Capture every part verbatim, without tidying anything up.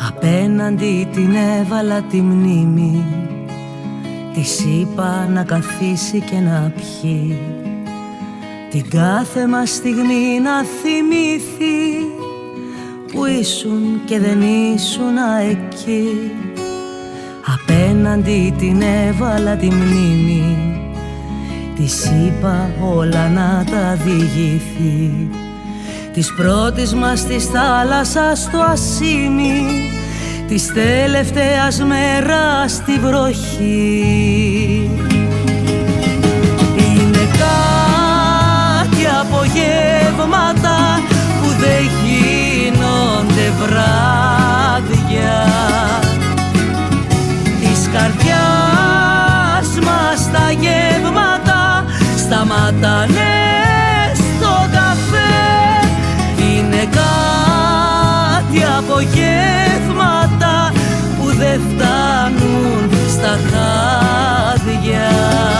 Απέναντι την έβαλα τη μνήμη, της είπα να καθίσει και να πιει, την κάθε μας στιγμή να θυμήθει που ήσουν και δεν ήσουν εκεί. Απέναντι την έβαλα τη μνήμη, της είπα όλα να τα διηγηθεί, της πρώτης μας της θάλασσας στο ασίμι, της τελευταίας μέρας στη βροχή. Είναι κάτι απογεύματα που δεν γίνονται βράδια, της καρδιάς μας τα γεύματα σταματάνε στο καφέ. Είναι κάτι απογεύματα που δεν φτάνουν στα χάδια,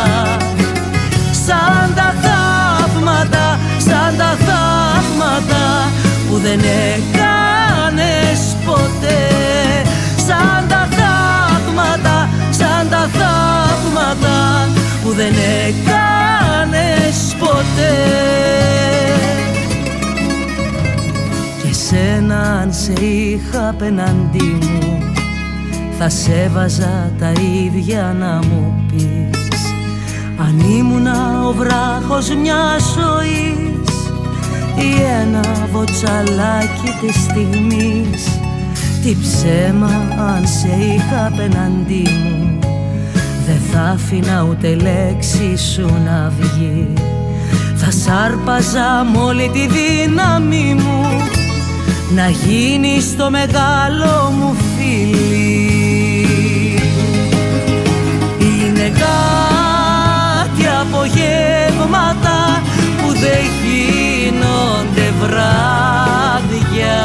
σαν τα θαύματα, σαν τα θαύματα που δεν έκανες ποτέ, σαν τα θαύματα, σαν τα θαύματα που δεν έκανες ποτέ. Και σένα αν σε είχα απέναντί μου, θα σε βάζα τα ίδια να μου πεις, αν ήμουνα ο βράχος μιας ζωής ή ένα βοτσαλάκι της στιγμής. Τι ψέμα αν σε είχα απέναντί μου, δεν θα άφηνα ούτε λέξη σου να βγει, θα σάρπαζα μ' όλη τη δύναμη μου να γίνεις το μεγάλο μου φίλι. Είναι κάτι απογεύματα που δεν γίνονται βράδια,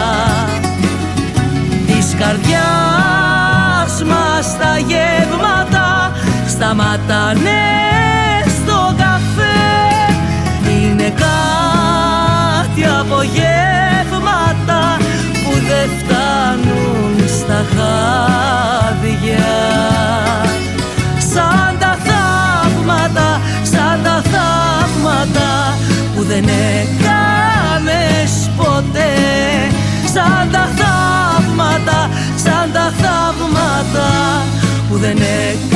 της καρδιάς μας τα γεύματα σταματάνε στο καφέ. Είναι κάτι απογεύματα που δεν φτάνουν στα χάδια, σαν τα θαύματα, σαν τα θαύματα που δεν έκανες ποτέ, σαν τα θαύματα, σαν τα θαύματα που δεν έκανες